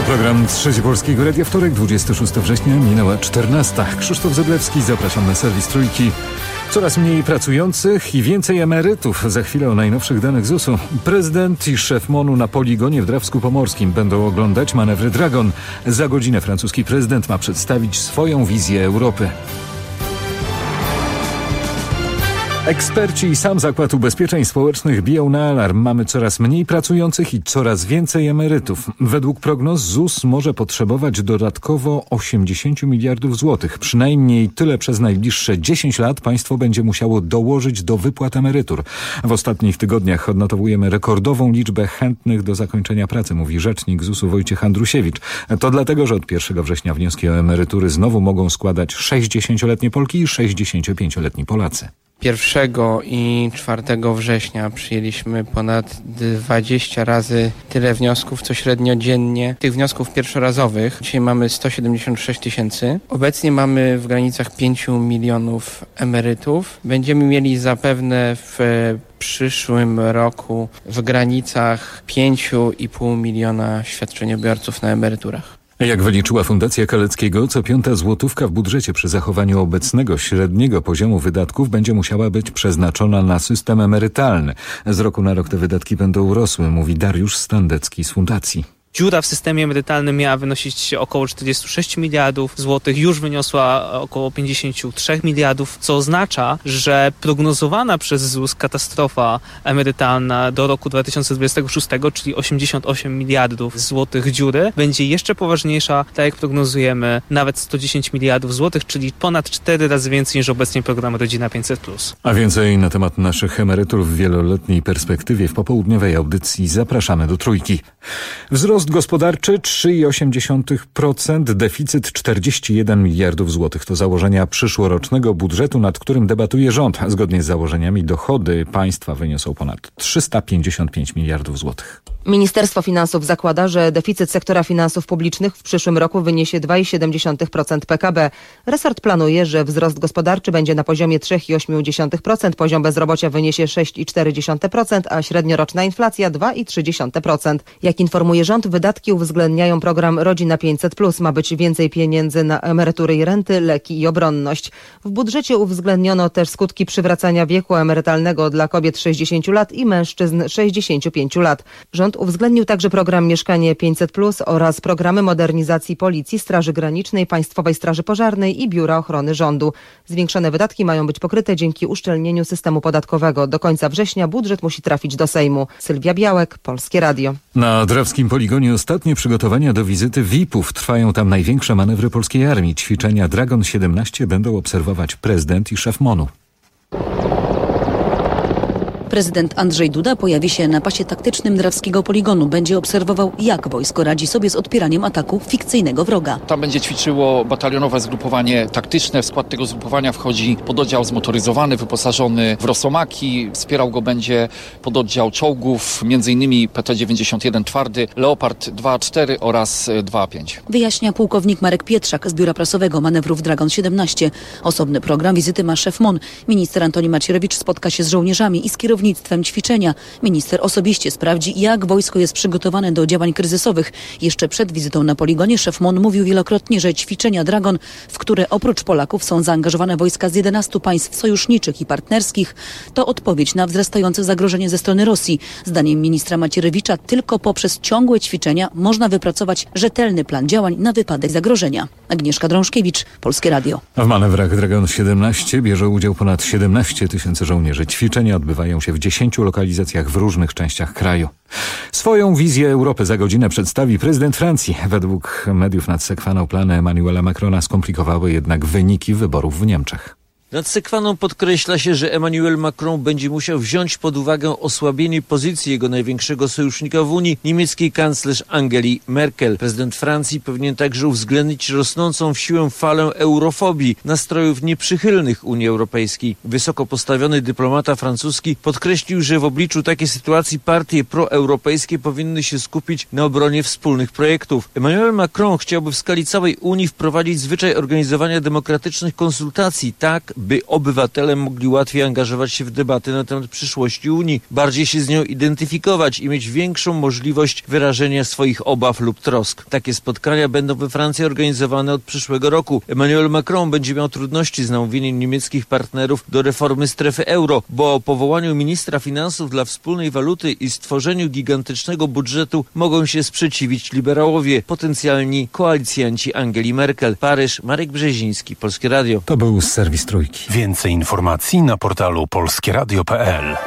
program Trzeci Polskiego Radia. Wtorek, 26 września, minęła 14. Krzysztof Zeblewski, zapraszam na serwis Trójki. Coraz mniej pracujących i więcej emerytów. Za chwilę o najnowszych danych ZUS-u. Prezydent i szef MON-u na poligonie w Drawsku Pomorskim będą oglądać manewry Dragon. Za godzinę francuski prezydent ma przedstawić swoją wizję Europy. Eksperci i sam Zakład Ubezpieczeń Społecznych biją na alarm. Mamy coraz mniej pracujących i coraz więcej emerytów. Według prognoz ZUS może potrzebować dodatkowo 80 miliardów złotych. Przynajmniej tyle przez najbliższe 10 lat państwo będzie musiało dołożyć do wypłat emerytur. W ostatnich tygodniach odnotowujemy rekordową liczbę chętnych do zakończenia pracy, mówi rzecznik ZUS-u Wojciech Andrusiewicz. To dlatego, że od 1 września wnioski o emerytury znowu mogą składać 60-letnie Polki i 65-letni Polacy. 1 i 4 września przyjęliśmy ponad 20 razy tyle wniosków, co średnio dziennie. Tych wniosków pierwszorazowych dzisiaj mamy 176 tysięcy. Obecnie mamy w granicach 5 milionów emerytów. Będziemy mieli zapewne w przyszłym roku w granicach 5,5 miliona świadczeniobiorców na emeryturach. Jak wyliczyła Fundacja Kaleckiego, co 5. złotówka w budżecie przy zachowaniu obecnego średniego poziomu wydatków będzie musiała być przeznaczona na system emerytalny. Z roku na rok te wydatki będą rosły, mówi Dariusz Standecki z Fundacji. Dziura w systemie emerytalnym miała wynosić około 46 miliardów złotych, już wyniosła około 53 miliardów, co oznacza, że prognozowana przez ZUS katastrofa emerytalna do roku 2026, czyli 88 miliardów złotych dziury, będzie jeszcze poważniejsza, tak jak prognozujemy, nawet 110 miliardów złotych, czyli ponad 4 razy więcej niż obecnie program Rodzina 500+. A więcej na temat naszych emerytur w wieloletniej perspektywie w popołudniowej audycji zapraszamy do Trójki. Wzrost gospodarczy 3,8%, deficyt 41 miliardów złotych. To założenia przyszłorocznego budżetu, nad którym debatuje rząd. Zgodnie z założeniami dochody państwa wyniosą ponad 355 miliardów złotych. Ministerstwo Finansów zakłada, że deficyt sektora finansów publicznych w przyszłym roku wyniesie 2,7% PKB. Resort planuje, że wzrost gospodarczy będzie na poziomie 3,8%, poziom bezrobocia wyniesie 6,4%, a średnioroczna inflacja 2,3%. Jak informuje rząd, wydatki uwzględniają program Rodzina 500+. Ma być więcej pieniędzy na emerytury i renty, leki i obronność. W budżecie uwzględniono też skutki przywracania wieku emerytalnego dla kobiet 60 lat i mężczyzn 65 lat. Rząd uwzględnił także program Mieszkanie 500+ oraz programy modernizacji Policji, Straży Granicznej, Państwowej Straży Pożarnej i Biura Ochrony Rządu. Zwiększone wydatki mają być pokryte dzięki uszczelnieniu systemu podatkowego. Do końca września budżet musi trafić do Sejmu. Sylwia Białek, Polskie Radio. Na Drawskim Poligonie ostatnie przygotowania do wizyty VIP-ów. Trwają tam największe manewry polskiej armii. Ćwiczenia Dragon 17 będą obserwować prezydent i szef MON-u. Prezydent Andrzej Duda pojawi się na pasie taktycznym Drawskiego Poligonu. Będzie obserwował, jak wojsko radzi sobie z odpieraniem ataku fikcyjnego wroga. Tam będzie ćwiczyło batalionowe zgrupowanie taktyczne. W skład tego zgrupowania wchodzi pododdział zmotoryzowany, wyposażony w rosomaki. Wspierał go będzie pododdział czołgów, m.in. PT-91 Twardy, Leopard 2A4 oraz 2A5. Wyjaśnia pułkownik Marek Pietrzak z Biura Prasowego manewrów Dragon 17. Osobny program wizyty ma szef MON. Minister Antoni Macierewicz spotka się z żołnierzami i z kierownictwem ćwiczenia. Minister osobiście sprawdzi, jak wojsko jest przygotowane do działań kryzysowych. Jeszcze przed wizytą na poligonie szef MON mówił wielokrotnie, że ćwiczenia Dragon, w które oprócz Polaków są zaangażowane wojska z 11 państw sojuszniczych i partnerskich, to odpowiedź na wzrastające zagrożenie ze strony Rosji. Zdaniem ministra Macierewicza tylko poprzez ciągłe ćwiczenia można wypracować rzetelny plan działań na wypadek zagrożenia. Agnieszka Drążkiewicz, Polskie Radio. W manewrach Dragon 17 bierze udział ponad 17 tysięcy żołnierzy. Ćwiczenia odbywają się w 10 lokalizacjach w różnych częściach kraju. Swoją wizję Europy za godzinę przedstawi prezydent Francji. Według mediów nad sekwaną plany Emmanuela Macrona skomplikowały jednak wyniki wyborów w Niemczech. Nad sekwaną podkreśla się, że Emmanuel Macron będzie musiał wziąć pod uwagę osłabienie pozycji jego największego sojusznika w Unii, niemieckiej kanclerz Angeli Merkel. Prezydent Francji powinien także uwzględnić rosnącą w siłę falę eurofobii, nastrojów nieprzychylnych Unii Europejskiej. Wysoko postawiony dyplomata francuski podkreślił, że w obliczu takiej sytuacji partie proeuropejskie powinny się skupić na obronie wspólnych projektów. Emmanuel Macron chciałby w skali całej Unii wprowadzić zwyczaj organizowania demokratycznych konsultacji tak, by obywatele mogli łatwiej angażować się w debaty na temat przyszłości Unii, bardziej się z nią identyfikować i mieć większą możliwość wyrażenia swoich obaw lub trosk. Takie spotkania będą we Francji organizowane od przyszłego roku. Emmanuel Macron będzie miał trudności z namówieniem niemieckich partnerów do reformy strefy euro, bo o powołaniu ministra finansów dla wspólnej waluty i stworzeniu gigantycznego budżetu mogą się sprzeciwić liberałowie, potencjalni koalicjanci Angeli Merkel. Paryż, Marek Brzeziński, Polskie Radio. To był serwis Trójki. Więcej informacji na portalu polskieradio.pl.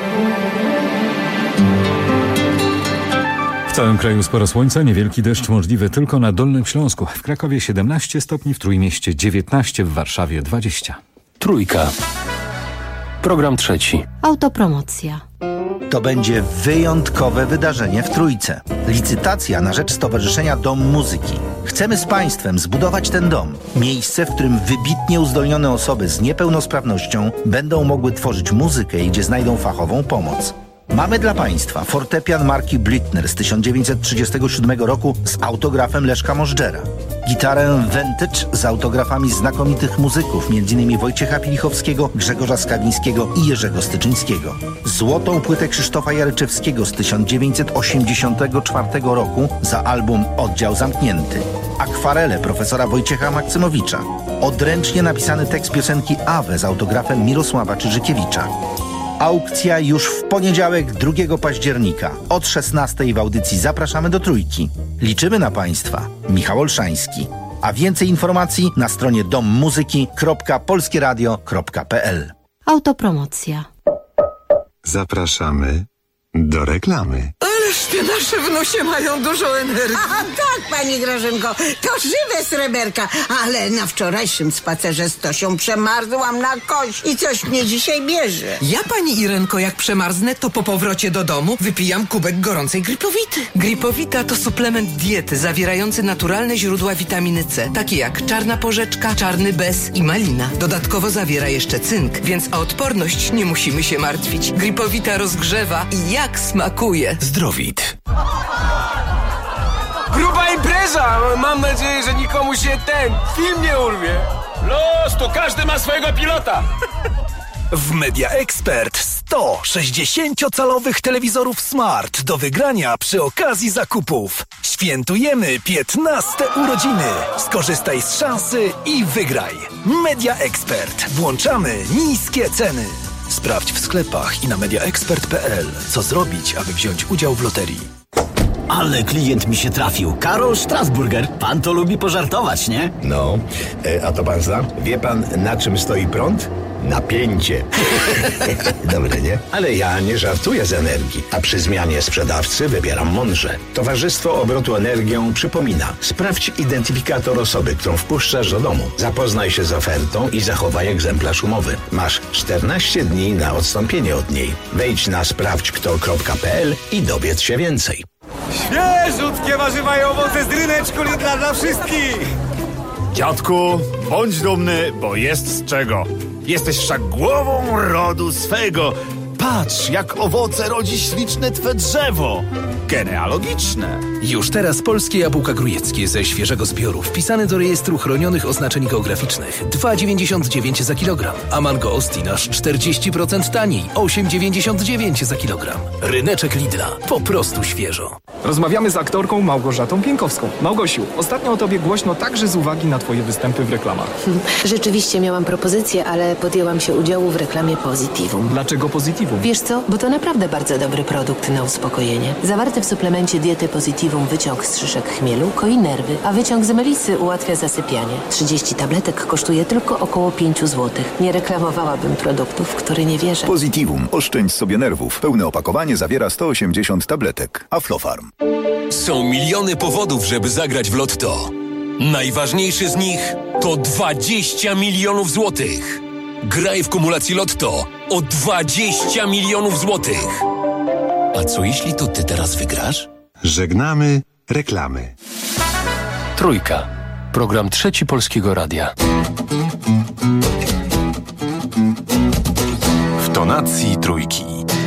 W całym kraju sporo słońca, niewielki deszcz możliwy tylko na Dolnym Śląsku. W Krakowie 17 stopni, w Trójmieście 19, w Warszawie 20. Trójka. Program trzeci. Autopromocja. To będzie wyjątkowe wydarzenie w Trójce. Licytacja na rzecz Stowarzyszenia Dom Muzyki. Chcemy z Państwem zbudować ten dom. Miejsce, w którym wybitnie uzdolnione osoby z niepełnosprawnością będą mogły tworzyć muzykę i gdzie znajdą fachową pomoc. Mamy dla Państwa fortepian marki Blüthner z 1937 roku z autografem Leszka Możdżera. Gitarę Vintage z autografami znakomitych muzyków, m.in. Wojciecha Pilichowskiego, Grzegorza Skawińskiego i Jerzego Styczyńskiego. Złotą płytę Krzysztofa Jaryczewskiego z 1984 roku za album Oddział Zamknięty. Akwarele profesora Wojciecha Maksymowicza. Odręcznie napisany tekst piosenki Awe z autografem Mirosława Czyżykiewicza. Aukcja już w poniedziałek 2 października. Od 16 w audycji Zapraszamy do Trójki. Liczymy na Państwa. Michał Olszański. A więcej informacji na stronie dommuzyki.polskieradio.pl. Autopromocja. Zapraszamy do reklamy. Ależ te nasze wnusie mają dużo energii. A tak, pani Grażynko, to żywe sreberka. Ale na wczorajszym spacerze z Tosią przemarzłam na kość i coś mnie dzisiaj bierze. Ja, pani Irenko, jak przemarznę, to po powrocie do domu wypijam kubek gorącej Gripowity. Gripowita to suplement diety zawierający naturalne źródła witaminy C, takie jak czarna porzeczka, czarny bez i malina. Dodatkowo zawiera jeszcze cynk, więc o odporność nie musimy się martwić. Gripowita rozgrzewa i jak smakuje. Zdrowit. Gruba impreza! Mam nadzieję, że nikomu się ten film nie urwie. Los, to każdy ma swojego pilota. W Media Expert 100 60-calowych telewizorów Smart do wygrania przy okazji zakupów. Świętujemy 15 urodziny. Skorzystaj z szansy i wygraj. Media Expert. Włączamy niskie ceny. Sprawdź w sklepach i na mediaexpert.pl, co zrobić, aby wziąć udział w loterii. Ale klient mi się trafił. Karol Strasburger. Pan to lubi pożartować, nie? No, a to pan zna? Wie pan, na czym stoi prąd? Napięcie. Dobre, nie? Ale ja nie żartuję z energii, a przy zmianie sprzedawcy wybieram mądrze. Towarzystwo Obrotu Energią przypomina. Sprawdź identyfikator osoby, którą wpuszczasz do domu. Zapoznaj się z ofertą i zachowaj egzemplarz umowy. Masz 14 dni na odstąpienie od niej. Wejdź na sprawdźkto.pl i dowiedz się więcej. Świeżutkie warzywa i owoce z ryneczku Lidla dla wszystkich. Dziadku, bądź dumny, bo jest z czego. Jesteś wszak głową rodu swego. Patrz, jak owoce rodzi śliczne twe drzewo. Genealogiczne. Już teraz polskie jabłka grujeckie ze świeżego zbioru wpisane do rejestru chronionych oznaczeń geograficznych. 2,99 za kilogram. A mango Ostin aż 40% taniej. 8,99 za kilogram. Ryneczek Lidla. Po prostu świeżo. Rozmawiamy z aktorką Małgorzatą Pienkowską. Małgosiu, ostatnio o tobie głośno także z uwagi na twoje występy w reklamach. Rzeczywiście miałam propozycję, ale podjęłam się udziału w reklamie Positivum. Dlaczego Positivum? Wiesz co? Bo to naprawdę bardzo dobry produkt na uspokojenie. Zawarty w suplemencie diety Positivum wyciąg z szyszek chmielu koi nerwy, a wyciąg z melisy ułatwia zasypianie. 30 tabletek kosztuje tylko około 5 zł. Nie reklamowałabym produktów, w które nie wierzę. Positivum. Oszczędź sobie nerwów. Pełne opakowanie zawiera 180 tabletek. Aflofarm. Są miliony powodów, żeby zagrać w Lotto. Najważniejszy z nich to 20 milionów złotych. Graj w kumulacji Lotto o 20 milionów złotych. A co jeśli to ty teraz wygrasz? Żegnamy reklamy. Trójka. Program trzeci Polskiego Radia. W tonacji trójki.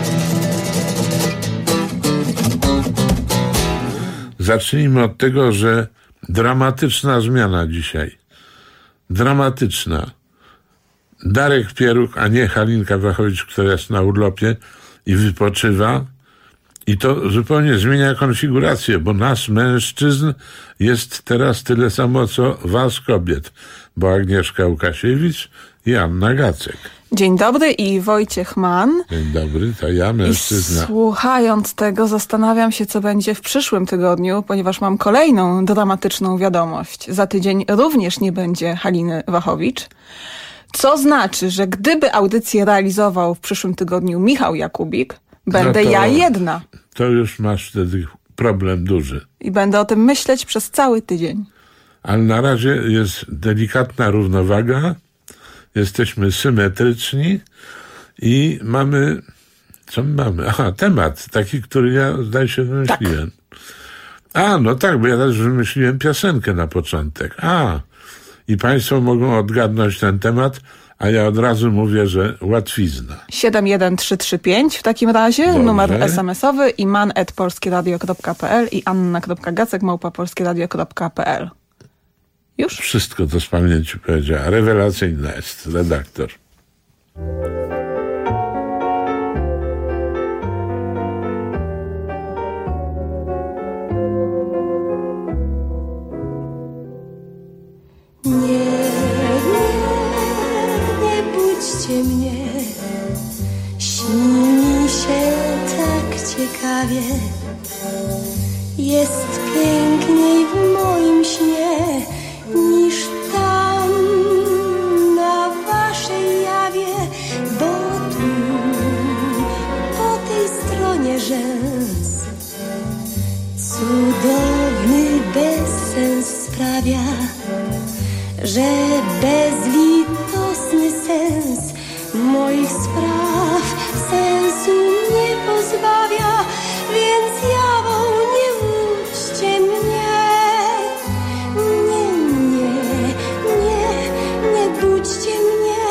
Zacznijmy od tego, że dramatyczna zmiana dzisiaj. Dramatyczna. Darek Pieruk, a nie Halinka Wachowicz, która jest na urlopie i wypoczywa. I to zupełnie zmienia konfigurację, bo nas, mężczyzn, jest teraz tyle samo, co was, kobiet. Bo Agnieszka Łukasiewicz i Anna Gacek. Dzień dobry i Wojciech Mann. Dzień dobry, to ja, mężczyzna. I słuchając tego, zastanawiam się, co będzie w przyszłym tygodniu, ponieważ mam kolejną dramatyczną wiadomość. Za tydzień również nie będzie Haliny Wachowicz. Co znaczy, że gdyby audycję realizował w przyszłym tygodniu Michał Jakubik, będę ja jedna. To już masz wtedy problem duży. I będę o tym myśleć przez cały tydzień. Ale na razie jest delikatna równowaga, jesteśmy symetryczni i mamy... Co my mamy? Aha, temat taki, który ja, zdaje się, wymyśliłem. Tak. No tak, bo ja też wymyśliłem piosenkę na początek. I państwo mogą odgadnąć ten temat, a ja od razu mówię, że łatwizna. 71335 w takim razie, dobrze. Numer SMS-owy i man@polskieradio.pl i anna.gacek@polskieradio.pl. Już? Wszystko to z pamięci powiedziała. Rewelacyjna jest redaktor. Nie budźcie mnie, śni mi się tak ciekawie. Jest piękniej w moim śnie niż tam na waszej jawie, bo tu po tej stronie rzęs cudowny bezsens sprawia, że bezlitosny sens moich spraw sensu nie pozbawia, więc jawą nie łudźcie mnie. Nie budźcie mnie.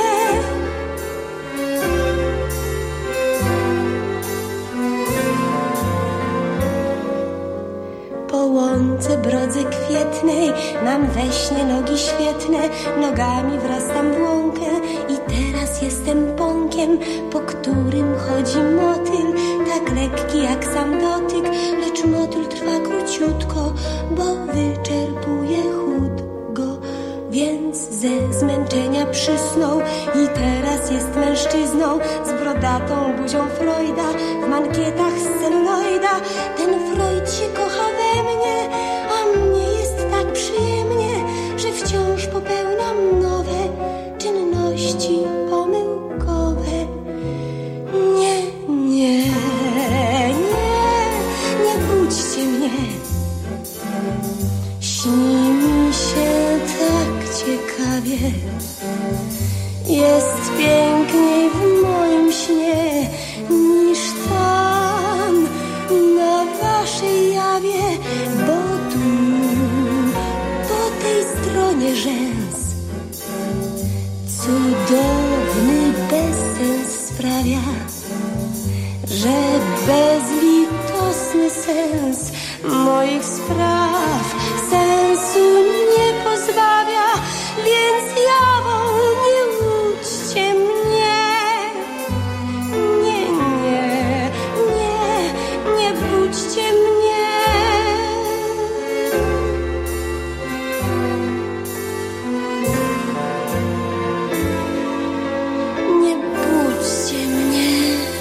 Po łące brodze kwietnej mam we śnie nogi świetne, nogami wrastam w łąkę i teraz jestem pąkiem, po którym chodzi motyl, tak lekki jak sam dotyk, lecz motyl trwa króciutko, bo wyczerpuje chód go, więc ze zmęczenia przysnął i teraz jest mężczyzną z brodatą buzią Freuda, w mankietach z celuloida. Ten Freud się kocha we mnie, a mnie jest tak przyjemnie, że wciąż popełniam nowe czynności pomyłkowe. Nie budźcie mnie. Śni mi się tak ciekawie. Jest piękniej w moim śnie niż tam na waszej jawie, bo tu po tej stronie rzęs cudowny bezsens sprawia, że bezlitosny sens moich spraw sensu nie pozbawia, więc jawą nie łudźcie mnie. Nie budźcie mnie. Nie budźcie mnie.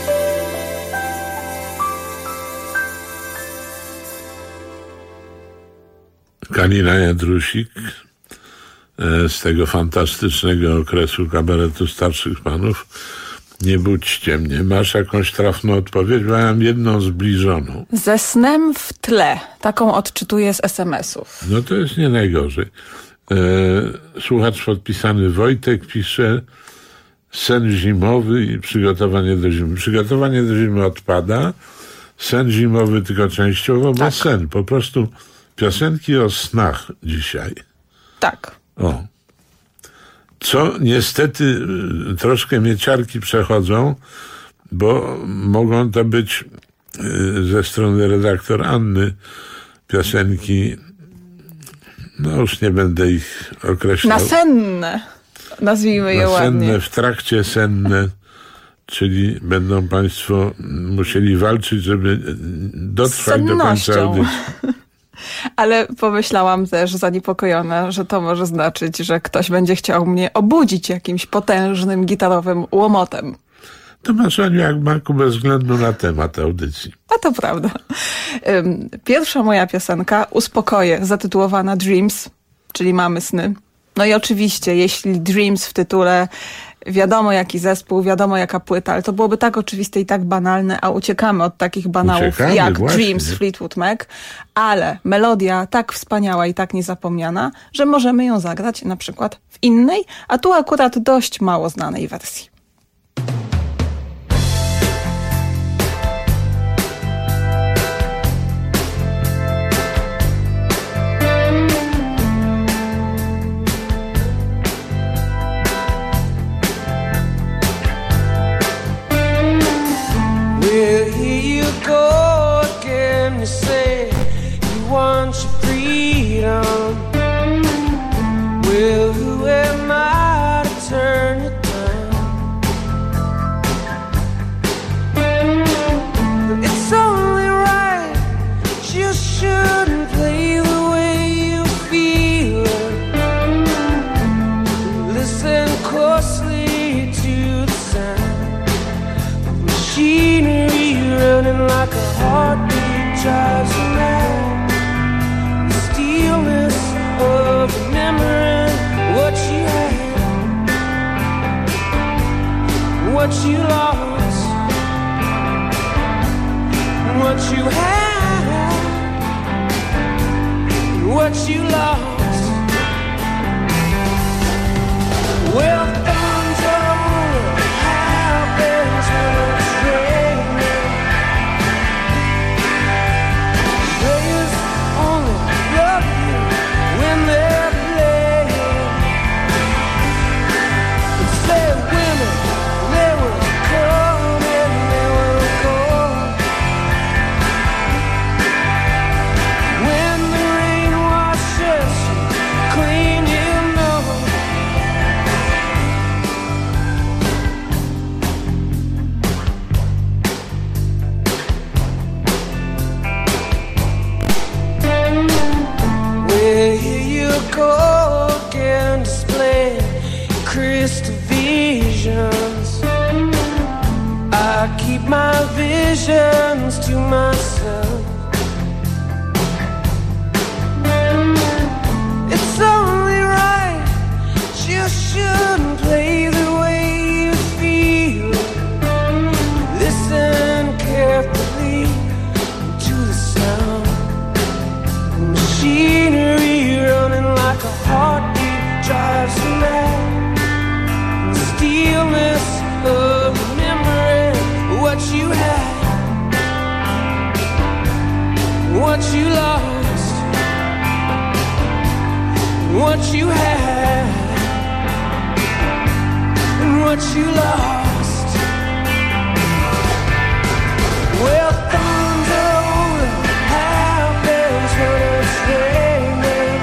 Kalina Jadrusik z tego fantastycznego okresu kabaretu starszych panów. Nie budźcie mnie. Masz jakąś trafną odpowiedź? Bo ja mam jedną zbliżoną. Ze snem w tle. Taką odczytuję z SMS-ów. No to jest nie najgorzej. Słuchacz podpisany Wojtek pisze: sen zimowy i przygotowanie do zimy. Przygotowanie do zimy odpada. Sen zimowy tylko częściowo, bo sen. Po prostu piosenki o snach dzisiaj. Tak. O. Co niestety troszkę mieciarki przechodzą, bo mogą to być ze strony redaktor Anny piosenki, no już nie będę ich określał. Nasenne. nazwijmy je ładnie. Senne w trakcie senne, czyli będą państwo musieli walczyć, żeby dotrwać do końca audycji. Ale pomyślałam też zaniepokojona, że to może znaczyć, że ktoś będzie chciał mnie obudzić jakimś potężnym gitarowym łomotem. To masz, Aniu, jak maku, bez względu na temat audycji. A to prawda. Pierwsza moja piosenka, Uspokoję, zatytułowana Dreams, czyli Mamy sny. No i oczywiście, jeśli Dreams w tytule, wiadomo jaki zespół, wiadomo jaka płyta, ale to byłoby tak oczywiste i tak banalne, a uciekamy od takich banałów jak właśnie. Dreams Fleetwood Mac, ale melodia tak wspaniała i tak niezapomniana, że możemy ją zagrać na przykład w innej, a tu akurat dość mało znanej wersji. Well, who am I to turn it down? It's only right, you shouldn't play the way you feel. Listen closely to the sound of machinery running like a heartbeat drives you mad. The stillness of remembering what you had, what you lost, what you had, what you lost. Well, thumbs over happens when it's raining. Players only love you when they're playing. And say women, they will come and they will go. When the rain washes you clean, you know. Well, here you go again, displaying crystal visions. I keep my visions to myself. It's only right, you shouldn't play the way you feel. Listen carefully to the sound. Machinery running like a heartbeat drives you mad. The stillness of remembering what you had, what you lost, what you had, and what you lost. Well, thumbs over happens when it's raining.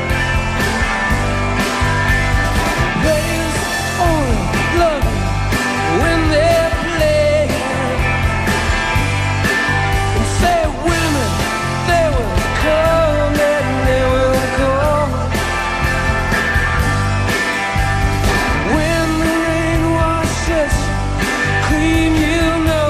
Players only love you when they're playing. And say women, they will come and they will go. When the rain washes clean, you know.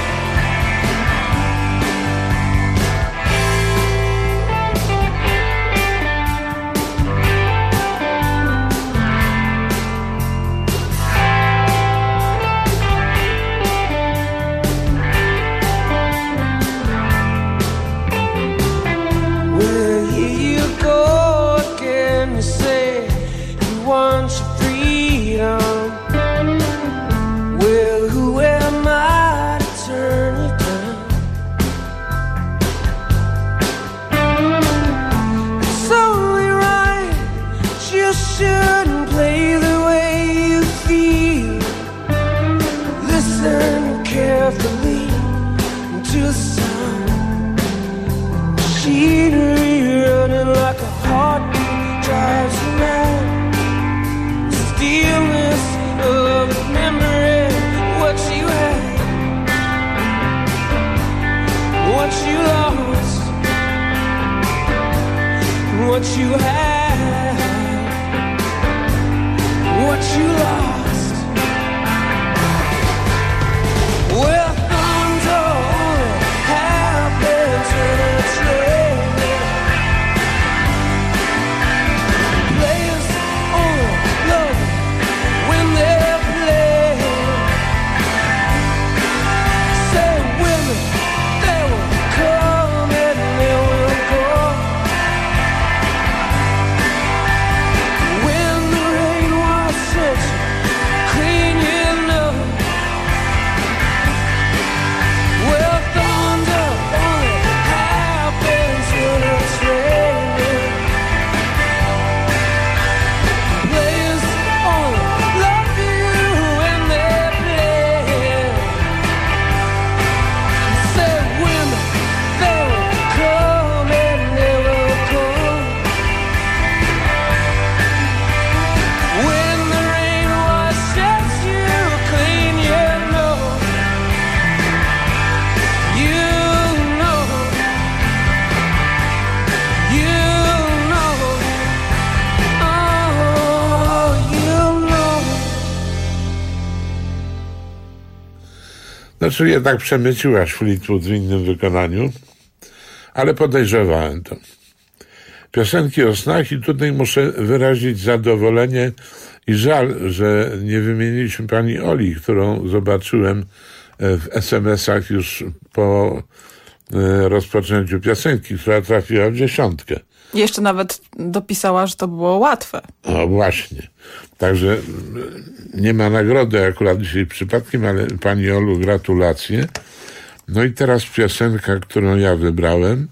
Well, here you go again. You say you want your freedom. Well, who am I to turn you down? It's only right, you shouldn't play the way you feel. Listen carefully to the sound. Machinery running like a heartbeat drives you mad. The stillness what you had, what you lost. Well, thunder happens in a train. Players only love when they're playing. Say women, they will come and they will go. When the rain washes clean, you know. Well, thunder only happens in a train. Players only love you when they're playing. Say women, they will come and they will go. When the rain washes you clean, you know. You know. You know. Oh, you know. Znaczy jednak przemyciłaś Fleetwood w innym wykonaniu, ale podejrzewałem to. Piosenki o snach i tutaj muszę wyrazić zadowolenie i żal, że nie wymieniliśmy pani Oli, którą zobaczyłem w SMS-ach już po rozpoczęciu piosenki, która trafiła w 10. Jeszcze nawet dopisała, że to było łatwe. No właśnie. Także nie ma nagrody akurat dzisiaj przypadkiem, ale pani Olu gratulacje. No i teraz piosenka, którą ja wybrałem.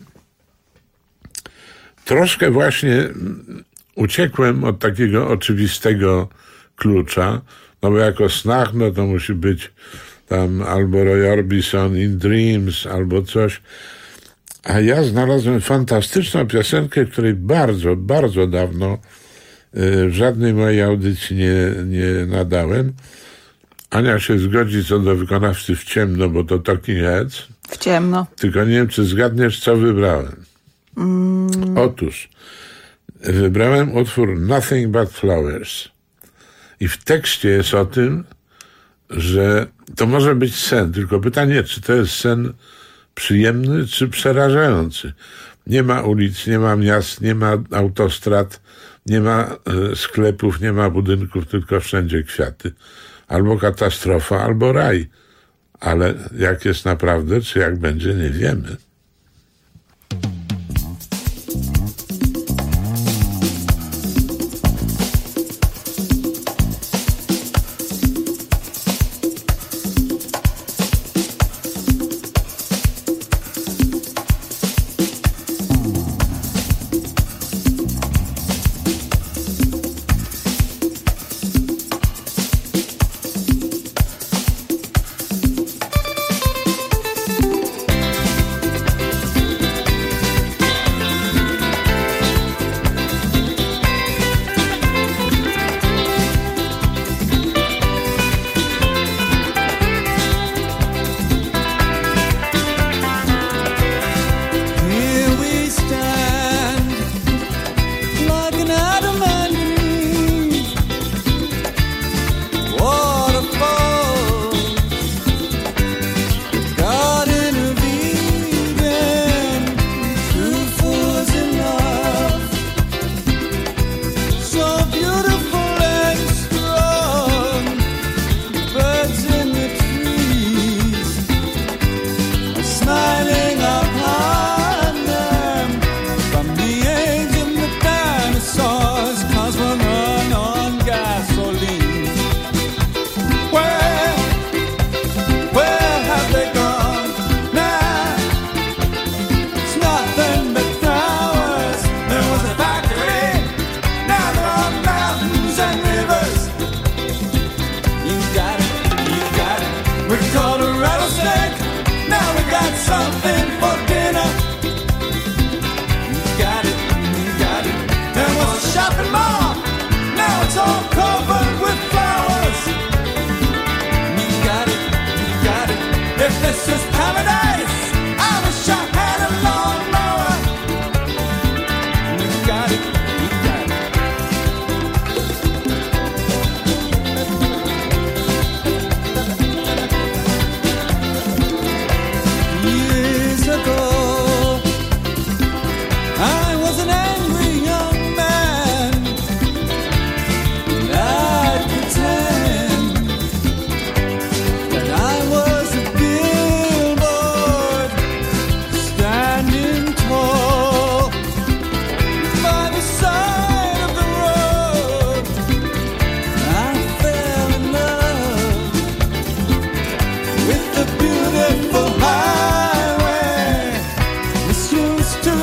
Troszkę właśnie uciekłem od takiego oczywistego klucza, no bo jako snach, no to musi być tam albo Roy Orbison in Dreams, albo coś. A ja znalazłem fantastyczną piosenkę, której bardzo, bardzo dawno w żadnej mojej audycji nie nadałem. Ania się zgodzi co do wykonawcy w ciemno, bo to Talking Heads. W ciemno. Tylko nie wiem, czy zgadniesz, co wybrałem. Otóż wybrałem utwór Nothing But Flowers. I w tekście jest o tym, że to może być sen, tylko pytanie, czy to jest sen przyjemny, czy przerażający. Nie ma ulic, nie ma miast, nie ma autostrad, nie ma sklepów, nie ma budynków, tylko wszędzie kwiaty. Albo katastrofa, albo raj. Ale jak jest naprawdę, czy jak będzie, nie wiemy. Got it.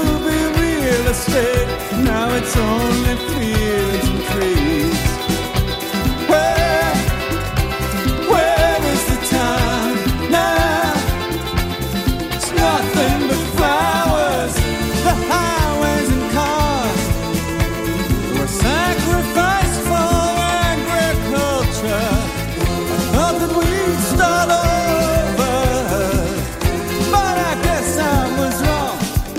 to be real estate. Now it's only fields and trees. Where is the town now? It's nothing but flowers. The highways and cars were sacrificed for agriculture. I thought that we'd start over, but I guess I was wrong.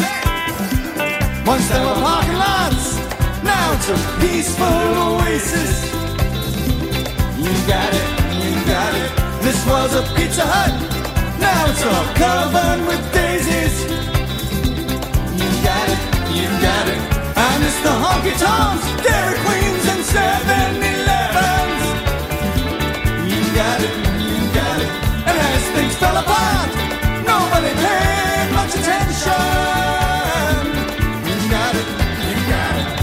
Once there were parking lots, now it's a peaceful oasis. You got it, you got it. This was a Pizza Hut, now it's all covered with daisies. You got it, you got it. I miss the honky-tonks, Dairy Queens and 7-Elevens. You got it, you got it. And as things fell apart, nobody paid much attention. You got it, you got it.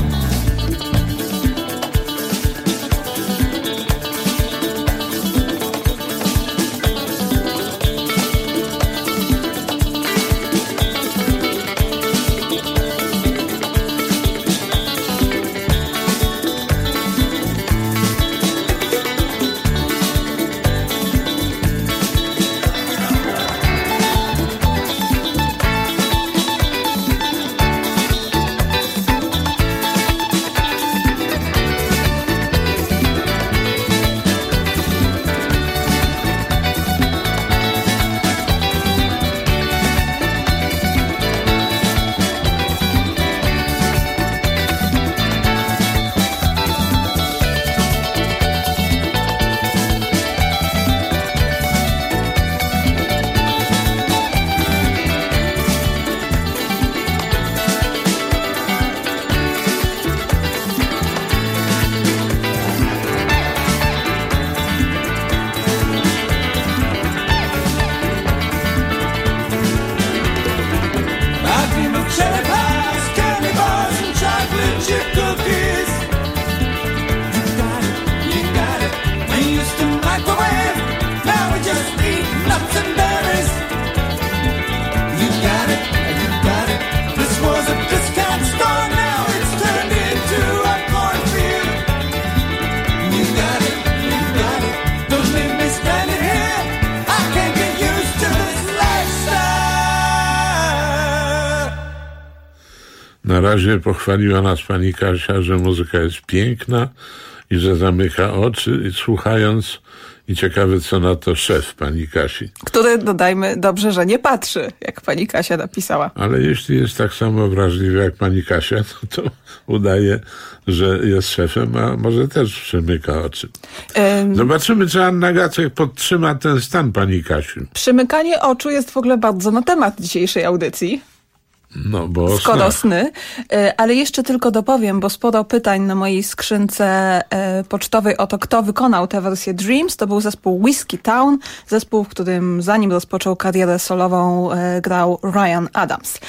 Na razie pochwaliła nas pani Kasia, że muzyka jest piękna i że zamyka oczy i słuchając, i ciekawe co na to szef pani Kasi. Który, dodajmy, dobrze, że nie patrzy, jak pani Kasia napisała. Ale jeśli jest tak samo wrażliwy jak pani Kasia, to udaje, że jest szefem, a może też przymyka oczy. Zobaczymy, czy Anna Gacek podtrzyma ten stan pani Kasiu. Przymykanie oczu jest w ogóle bardzo na temat dzisiejszej audycji. No, bo skoro sny. Ale jeszcze tylko dopowiem, bo sporo pytań na mojej skrzynce pocztowej o to, kto wykonał tę wersję Dreams. To był zespół Whiskey Town, zespół, w którym zanim rozpoczął karierę solową grał Ryan Adams.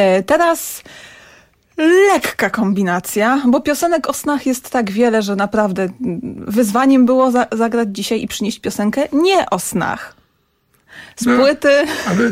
Teraz lekka kombinacja, bo piosenek o snach jest tak wiele, że naprawdę wyzwaniem było zagrać dzisiaj i przynieść piosenkę nie o snach. Z płyty... Ale...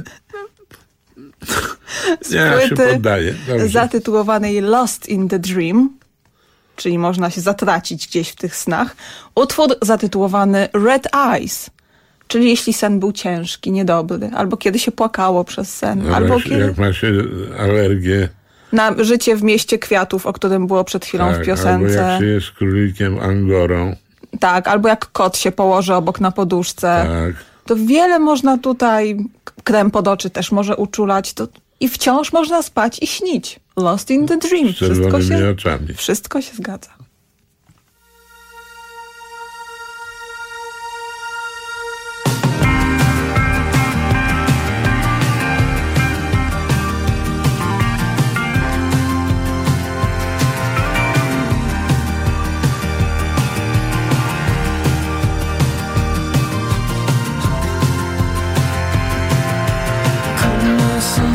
z płyty zatytułowanej Lost in the Dream, czyli można się zatracić gdzieś w tych snach. Utwór zatytułowany Red Eyes, czyli jeśli sen był ciężki, niedobry, albo kiedy się płakało przez sen, no albo kiedy... Jak ma się alergię. Na życie w mieście kwiatów, o którym było przed chwilą w piosence. Albo jak się jest królikiem Angorą. Tak, albo jak kot się położy obok na poduszce. Tak. To wiele można tutaj, krem pod oczy też może uczulać, to i wciąż można spać i śnić. Lost in the Dream. Z czerwonymi oczami. Wszystko się zgadza.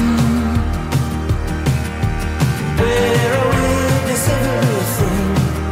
Where I witness everything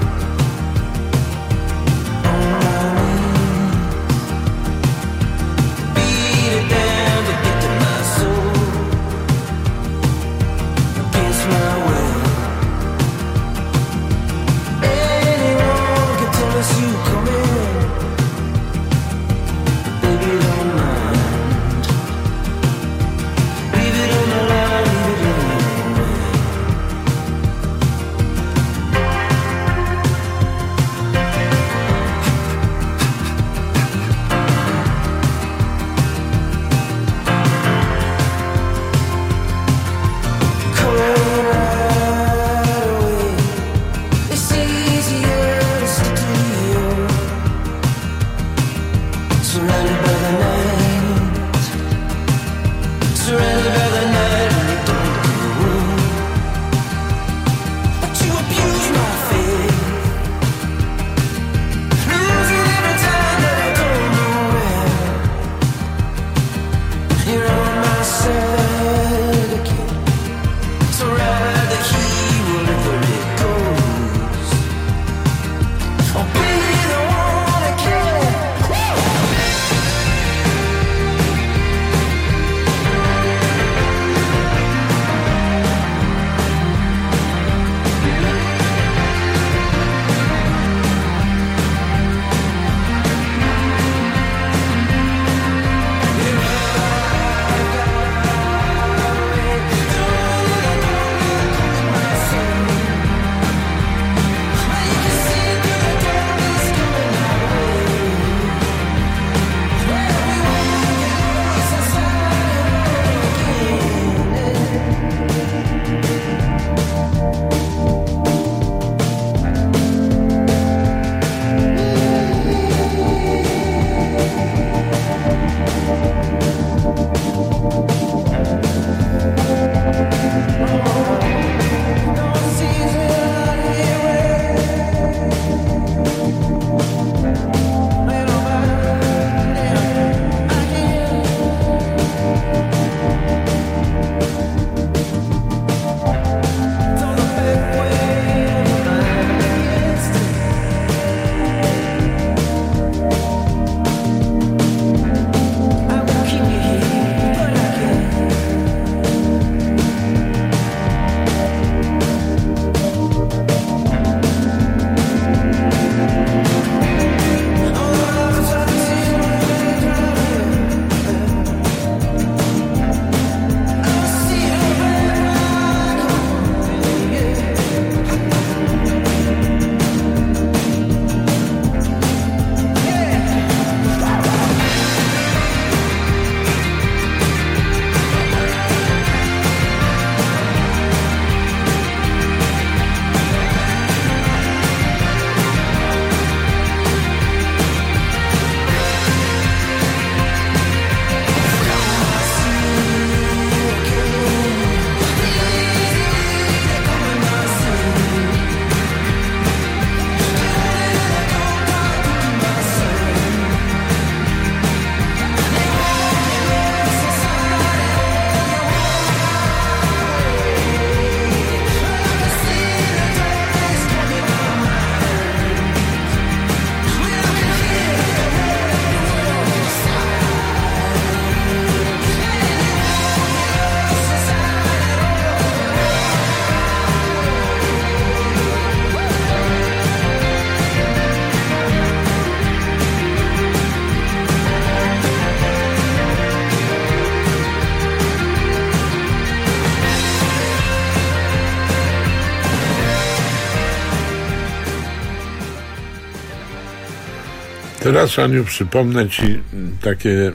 Teraz, Aniu, przypomnę ci takie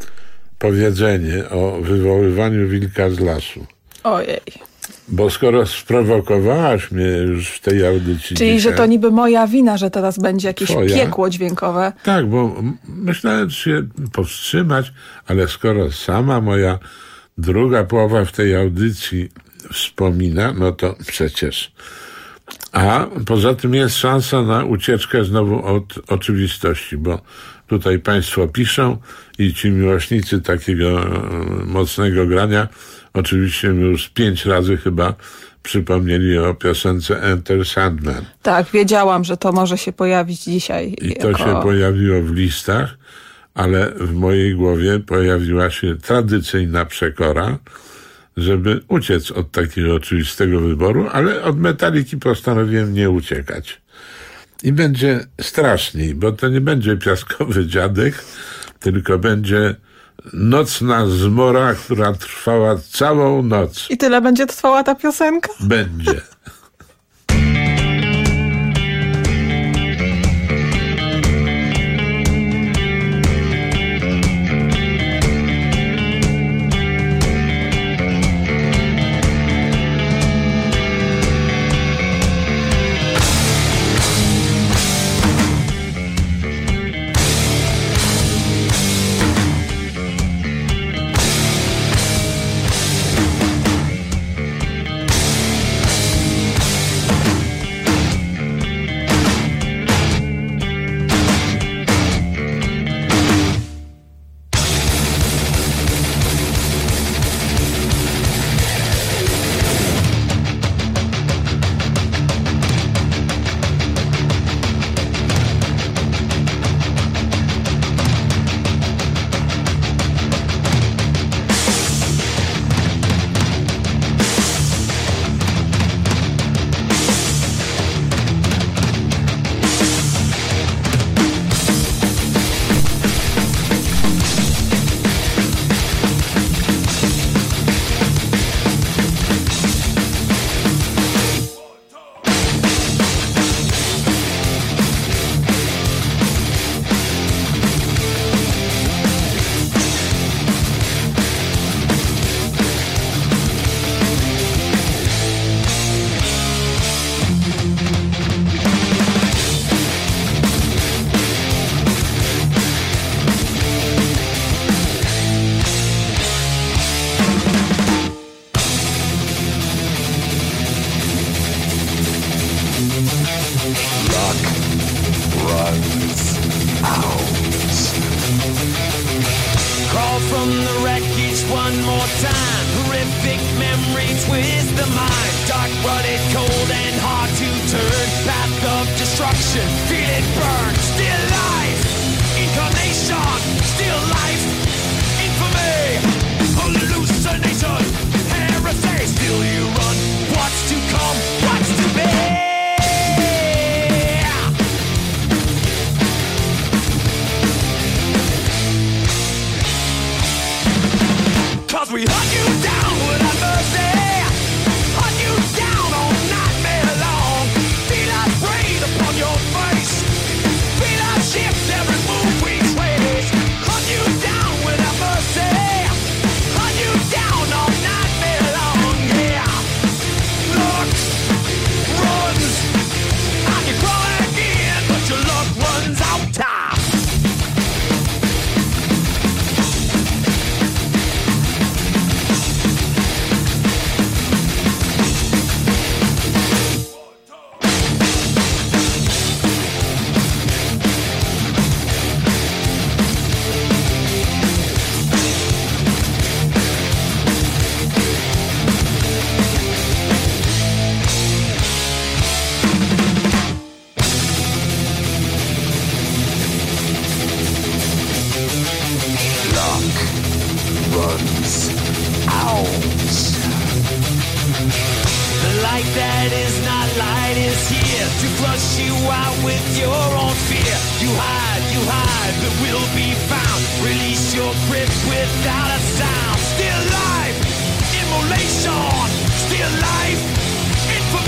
powiedzenie o wywoływaniu wilka z lasu. Ojej. Bo skoro sprowokowałaś mnie już w tej audycji Czyli, dzisiaj, że to niby moja wina, że teraz będzie jakieś piekło dźwiękowe. Tak, bo myślałem się powstrzymać, ale skoro sama moja druga połowa w tej audycji wspomina, no to przecież. A poza tym jest szansa na ucieczkę znowu od oczywistości, bo tutaj państwo piszą i ci miłośnicy takiego mocnego grania oczywiście mi już 5 razy chyba przypomnieli o piosence Enter Sandman. Tak, wiedziałam, że to może się pojawić dzisiaj. I to się pojawiło w listach, ale w mojej głowie pojawiła się tradycyjna przekora, żeby uciec od takiego oczywistego wyboru, ale od Metaliki postanowiłem nie uciekać. I będzie straszniej, bo to nie będzie Piaskowy Dziadek, tylko będzie nocna zmora, która trwała całą noc. I tyle będzie trwała ta piosenka? Będzie.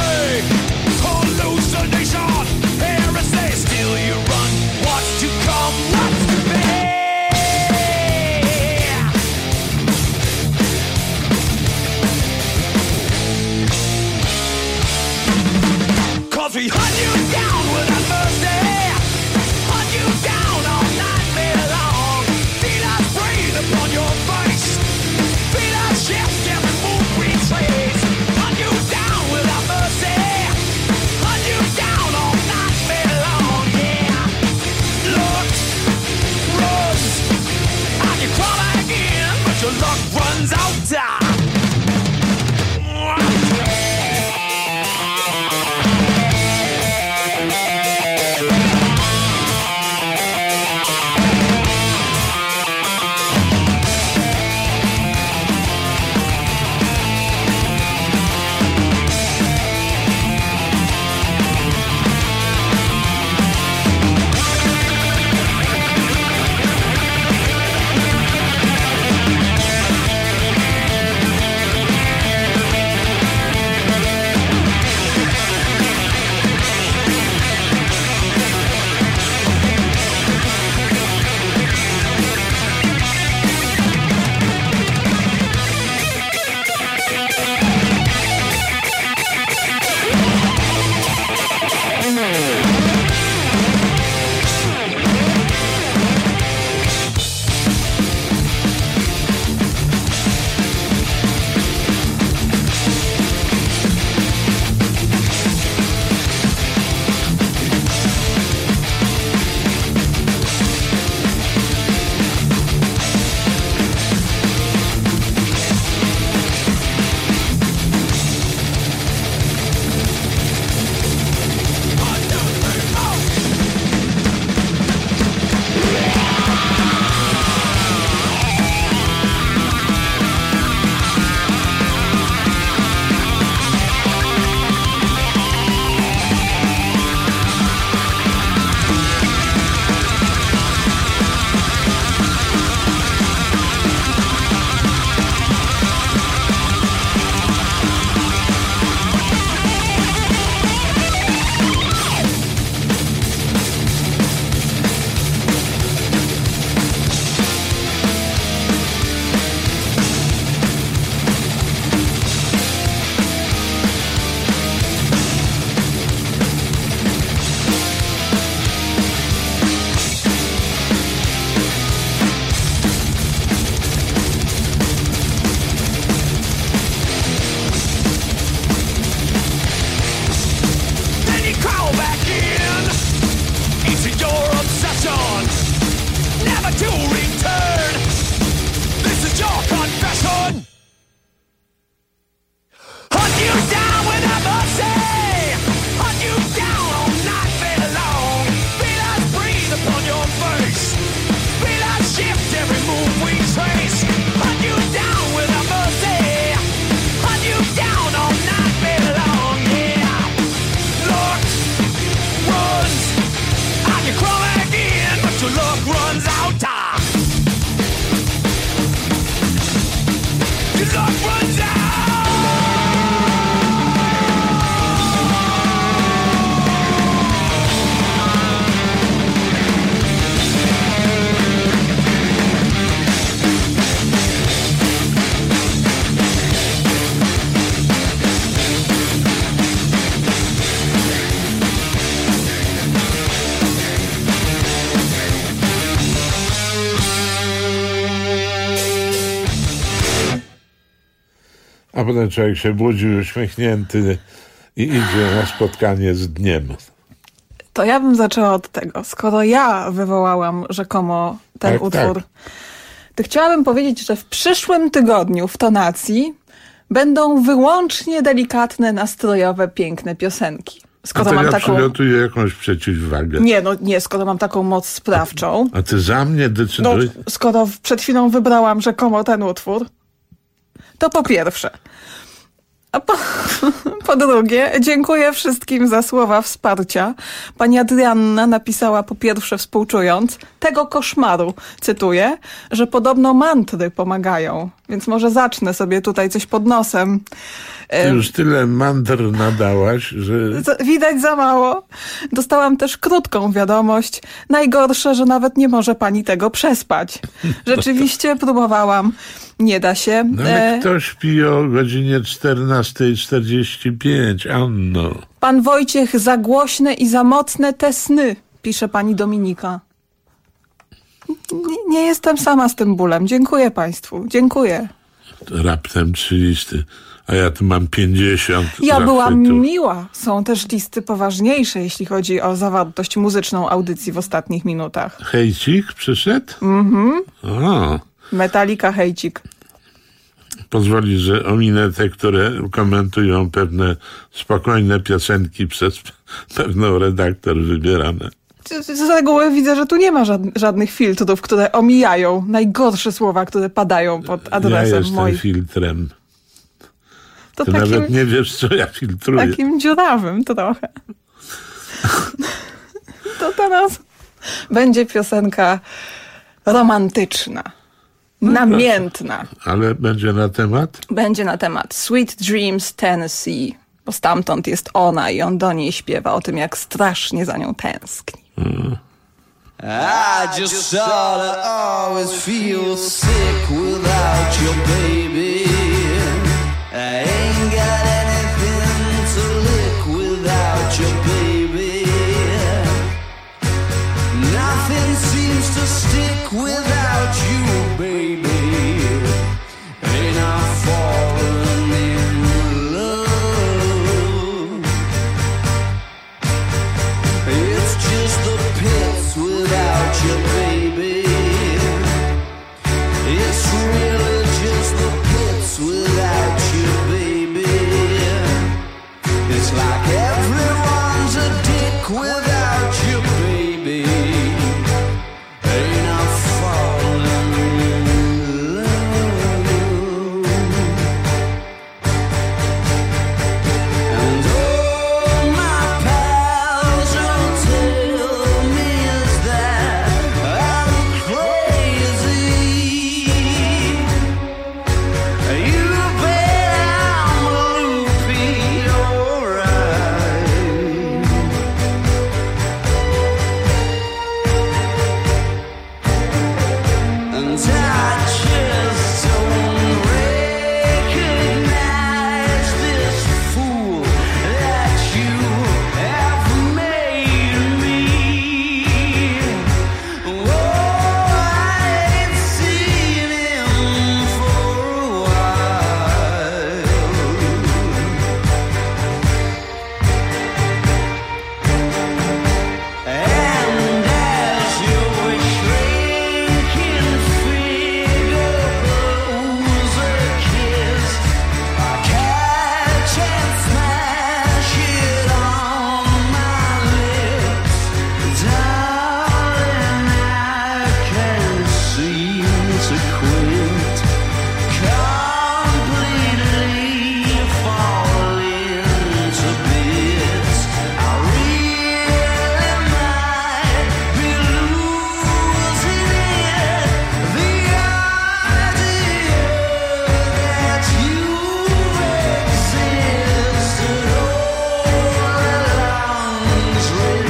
Hallucination, heresy, still you run. What's to come? country. Hunt you down without mercy. Hunt you down all night long. Feel us breathe upon your face. Feel us shift every move we trace. Hunt you down without mercy. Hunt you down all night long. Yeah. Looks, runs, and you crawl back in, but your luck runs out. A potem człowiek się budzi uśmiechnięty i idzie na spotkanie z dniem. To ja bym zaczęła od tego. Skoro ja wywołałam rzekomo ten utwór, to chciałabym powiedzieć, że w przyszłym tygodniu w tonacji będą wyłącznie delikatne, nastrojowe, piękne piosenki. Skoro a to mam ja taką... przygotuję jakąś przeciwwagę. Nie, skoro mam taką moc sprawczą. A ty za mnie decyduj? No, skoro przed chwilą wybrałam rzekomo ten utwór, to po pierwsze. A po drugie, dziękuję wszystkim za słowa wsparcia. Pani Adrianna napisała po pierwsze współczując, tego koszmaru, cytuję, że podobno mantry pomagają. Więc może zacznę sobie tutaj coś pod nosem. Ty już tyle mantr nadałaś, że... Widać za mało. Dostałam też krótką wiadomość. Najgorsze, że nawet nie może pani tego przespać. Rzeczywiście próbowałam. Nie da się. No ale kto śpi o godzinie 14:45, Anno? Pan Wojciech, za głośne i za mocne te sny, pisze pani Dominika. Nie jestem sama z tym bólem. Dziękuję państwu. Dziękuję. Raptem 30, a ja tu mam 50. Ja byłam miła. Są też listy poważniejsze, jeśli chodzi o zawartość muzyczną audycji w ostatnich minutach. Hejcik przyszedł? O. Metallica Hejcik. Pozwoli, że ominę te, które komentują pewne spokojne piosenki przez pewną redaktor wybierane. Z reguły widzę, że tu nie ma żadnych filtrów, które omijają najgorsze słowa, które padają pod adresem ja jestem moich. filtrem. To Ty takim, nawet nie wiesz, co ja filtruję. Takim dziurawym trochę. To teraz będzie piosenka romantyczna, namiętna. Ale będzie na temat? Będzie na temat Sweet Dreams Tennessee, bo stamtąd jest ona i on do niej śpiewa o tym, jak strasznie za nią tęskni. I just sort of always feel sick without your baby. I ain't got anything to lick without your baby. Nothing seems to stick without you, baby. Ain't I fallen in love? It's just the pits without you, baby. It's really just the pits without you, baby. It's like everyone's a dick without you, baby. Ain't I falling in love? And all my pals will tell me is that I'm crazy. You bet I'm loopy, alright. And I just don't recognize this fool that you have made me. Oh, I ain't seen him for a while. And as your shrinking figure blows a kiss, I catch and smash it on my lips. Darling, I can't seem to quit. Completely fall into bits. I really might be losing it. The idea that you existed all along's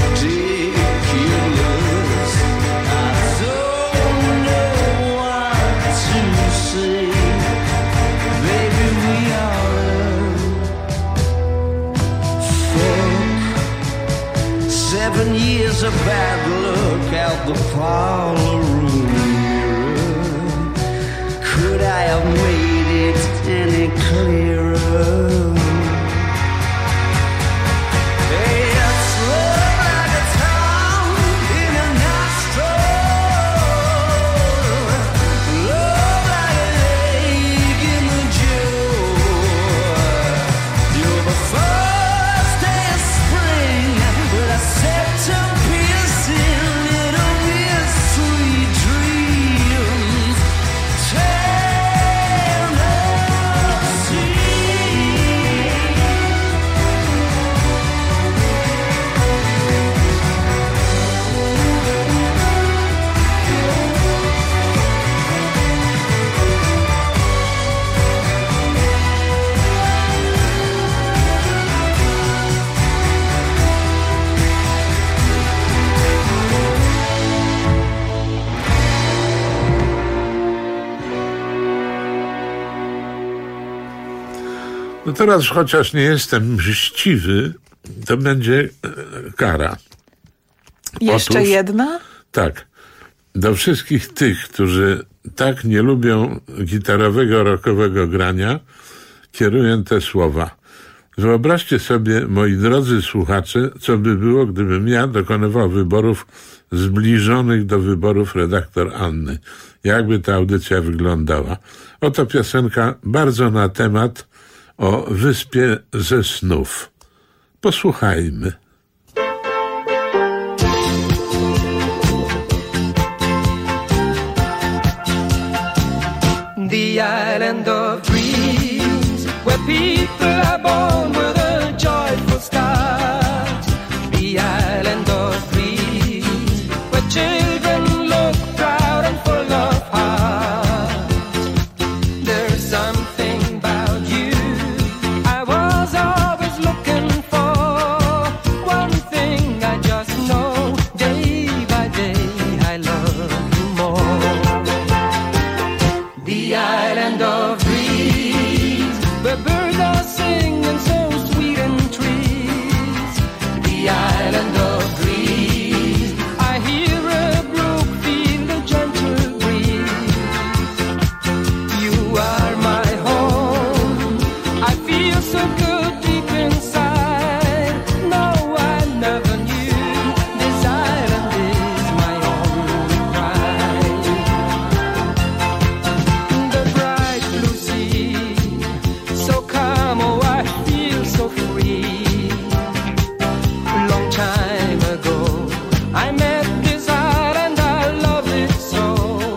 ridiculous. I don't know what to say. Baby, we are fuck. 7 years of bad luck out the parlor room mirror. Could I have made it any clearer? It's love like a tongue in a nostril. Love like an ache in the jaw. You're the first day of spring with a septum-piercing little miss, sweet dreams. Tennessee. To teraz, chociaż nie jestem mściwy, to będzie kara. Jeszcze jedna? Tak. Do wszystkich tych, którzy tak nie lubią gitarowego, rockowego grania, kieruję te słowa. Wyobraźcie sobie, moi drodzy słuchacze, co by było, gdybym ja dokonywał wyborów zbliżonych do wyborów redaktor Anny. Jakby ta audycja wyglądała? Oto piosenka bardzo na temat o wyspie ze snów. Posłuchajmy. The island of dreams, where people are born with a joyful start. The island of dreams, where children look proud and full of heart. There's something about you I was always looking for. One thing I just know, day by day I love you more. The island of dreams, where birds are singing so sweet in trees. The island of dreams, I hear a brook feel the gentle breeze. You are my home, I feel so good deep inside. No, I never knew this island is my only pride. The bright blue sea, so calm, oh I feel so free. Long time ago, I met this island, I love it so.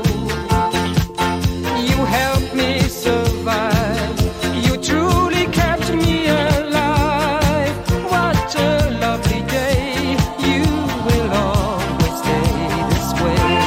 You helped me survive, you truly kept me alive. What a lovely day, you will always stay this way.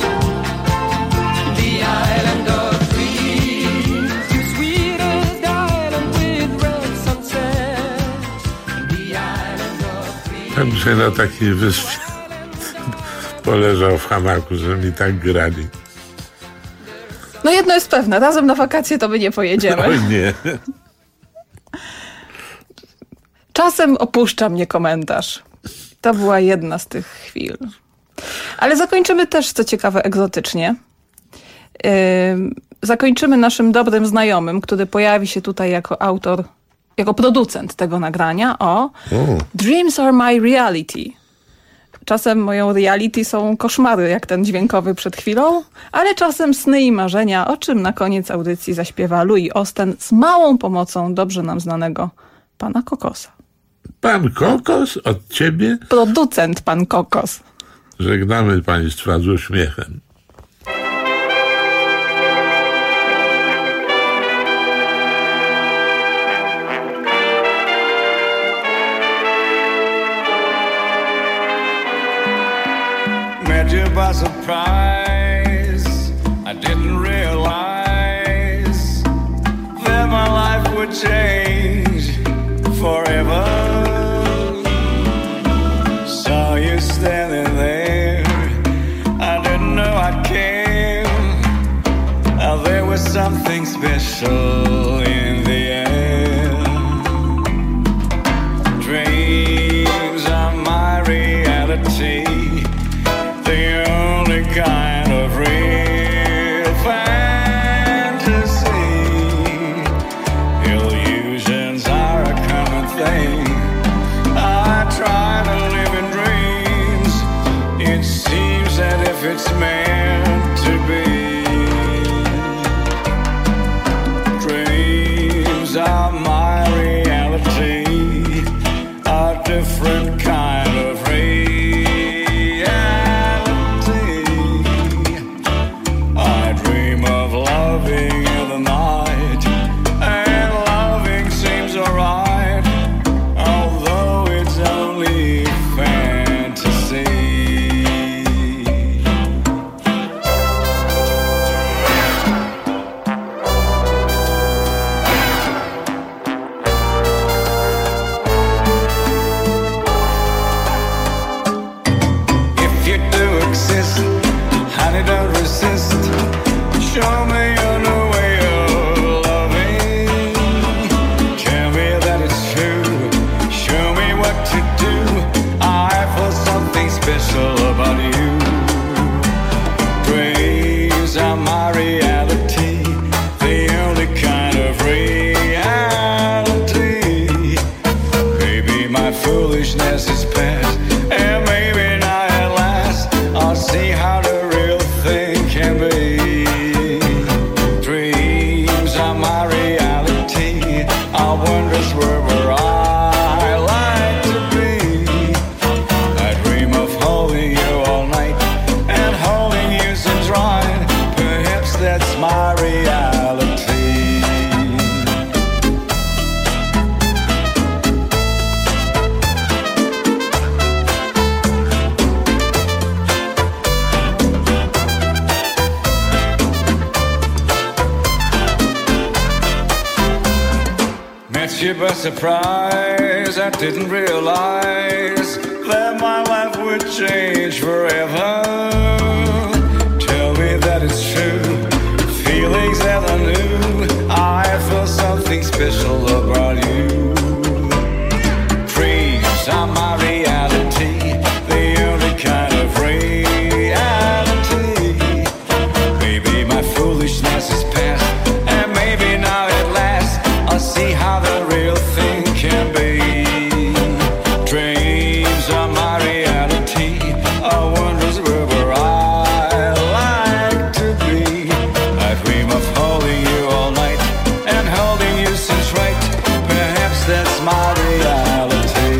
The island of dreams, you sweetest island with red sunset. The island of dreams. Ja bym się na takiej wyspie poleżał w hamaku, że mi tak grali. No jedno jest pewne, razem na wakacje to my nie pojedziemy. Oj nie. Czasem opuszcza mnie komentarz. To była jedna z tych chwil. Ale zakończymy też, co ciekawe, egzotycznie. Zakończymy naszym dobrym znajomym, który pojawi się tutaj jako autor, jako producent tego nagrania. Dreams are my reality. Czasem moją reality są koszmary, jak ten dźwiękowy przed chwilą, ale czasem sny i marzenia, o czym na koniec audycji zaśpiewa Louis Osten z małą pomocą dobrze nam znanego pana Kokosa. Pan Kokos od ciebie? Producent pan Kokos. Żegnamy państwa z uśmiechem. Met you by surprise, I didn't realize that my life would change forever. Saw you standing there, I didn't know I cared. There was something special in the air. Dreams are my reality, the only kind of real fantasy. Illusions are a common thing. I try to live in dreams. It seems that if it's meant to be, dreams are my reality. Are my foolishness is past, and maybe now at last I'll see how the real thing can be. Dreams are my reality, I wonder where I like to be. I dream of holding you all night and holding you since right. Perhaps that's my reality. Met you by surprise, I didn't realize that my life would change forever. Tell me that it's true, feelings that I knew, I feel something special about you. Dreams are my reality, the only kind of reality. Maybe my foolishness is past, and maybe now at last I'll see how the real thing can be. Dreams are my reality, I wonder where I like to be. I dream of holding you all night and holding you since right. Perhaps that's my reality.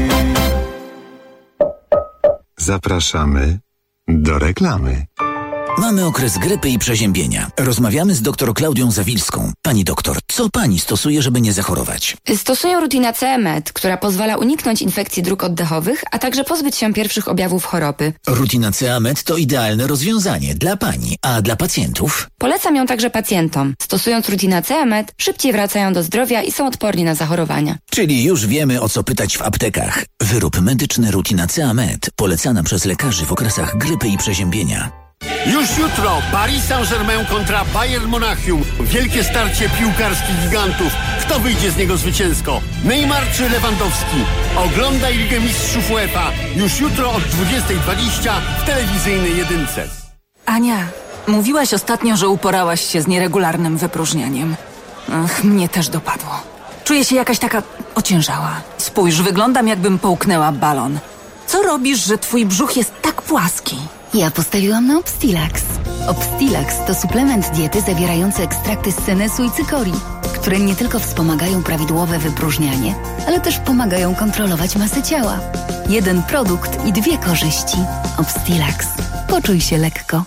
Zapraszamy do reklamy. Mamy okres grypy i przeziębienia. Rozmawiamy z dr Klaudią Zawilską. Pani doktor, co pani stosuje, żeby nie zachorować? Stosuję Rutinacea Med, która pozwala uniknąć infekcji dróg oddechowych, a także pozbyć się pierwszych objawów choroby. Rutinacea Med to idealne rozwiązanie dla pani, a dla pacjentów? Polecam ją także pacjentom. Stosując Rutinacea Med, szybciej wracają do zdrowia i są odporni na zachorowania. Czyli już wiemy, o co pytać w aptekach. Wyrób medyczny Rutinacea Med, polecana przez lekarzy w okresach grypy i przeziębienia. Już jutro Paris Saint-Germain kontra Bayern Monachium. Wielkie starcie piłkarskich gigantów. Kto wyjdzie z niego zwycięsko? Neymar czy Lewandowski? Oglądaj Ligę Mistrzów UEFA już jutro od 20:20 w telewizyjnej jedynce. Ania, mówiłaś ostatnio, że uporałaś się z nieregularnym wypróżnianiem. Mnie też dopadło. Czuję się jakaś taka ociężała. Spójrz, wyglądam jakbym połknęła balon. Co robisz, że twój brzuch jest tak płaski? Ja postawiłam na Obstilax. Obstilax to suplement diety zawierający ekstrakty z senesu i cykorii, które nie tylko wspomagają prawidłowe wypróżnianie, ale też pomagają kontrolować masę ciała. Jeden produkt i dwie korzyści. Obstilax. Poczuj się lekko.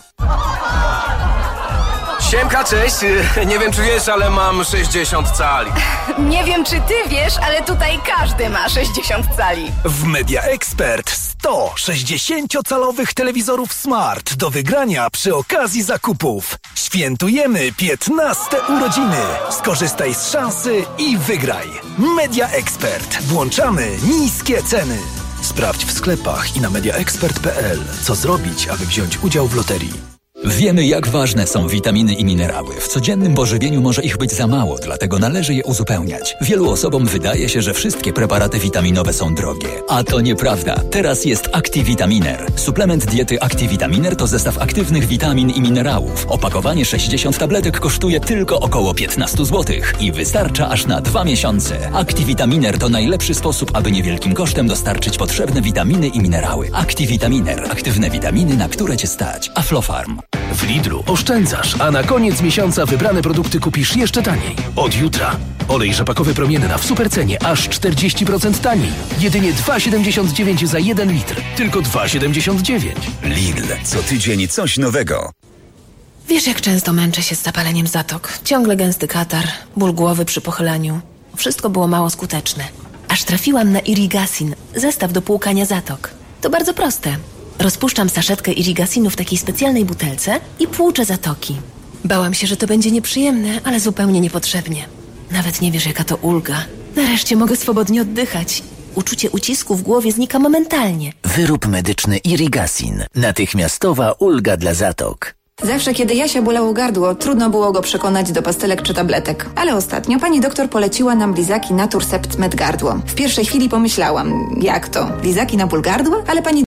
Siemka, cześć. Nie wiem, czy wiesz, ale mam 60 cali. Nie wiem, czy ty wiesz, ale tutaj każdy ma 60 cali. W Media Expert 100 60-calowych telewizorów Smart do wygrania przy okazji zakupów. Świętujemy 15 urodziny. Skorzystaj z szansy i wygraj. Media Expert. Włączamy niskie ceny. Sprawdź w sklepach i na mediaexpert.pl, co zrobić, aby wziąć udział w loterii. Wiemy, jak ważne są witaminy i minerały. W codziennym pożywieniu może ich być za mało, dlatego należy je uzupełniać. Wielu osobom wydaje się, że wszystkie preparaty witaminowe są drogie. A to nieprawda. Teraz jest Activitaminer. Suplement diety Activitaminer to zestaw aktywnych witamin i minerałów. Opakowanie 60 tabletek kosztuje tylko około 15 zł i wystarcza aż na 2 miesiące. Activitaminer to najlepszy sposób, aby niewielkim kosztem dostarczyć potrzebne witaminy i minerały. Activitaminer. Aktywne witaminy, na które Cię stać. Aflofarm. W Lidlu oszczędzasz, a na koniec miesiąca wybrane produkty kupisz jeszcze taniej. Od jutra olej rzepakowy promienna w supercenie aż 40% taniej. Jedynie 2,79 za 1 litr. Tylko 2,79. Lidl. Co tydzień coś nowego. Wiesz, jak często męczę się z zapaleniem zatok. Ciągle gęsty katar, ból głowy przy pochylaniu. Wszystko było mało skuteczne. Aż trafiłam na Irigasin, zestaw do płukania zatok. To bardzo proste. Rozpuszczam saszetkę Irigasinu w takiej specjalnej butelce i płuczę zatoki. Bałam się, że to będzie nieprzyjemne, ale zupełnie niepotrzebnie. Nawet nie wiesz, jaka to ulga. Nareszcie mogę swobodnie oddychać. Uczucie ucisku w głowie znika momentalnie. Wyrób medyczny Irigasin. Natychmiastowa ulga dla zatok. Zawsze, kiedy Jasia bolało gardło, trudno było go przekonać do pastelek czy tabletek. Ale ostatnio pani doktor poleciła nam lizaki Naturcept Med Gardło. W pierwszej chwili pomyślałam, jak to? Lizaki na ból gardła? Ale pani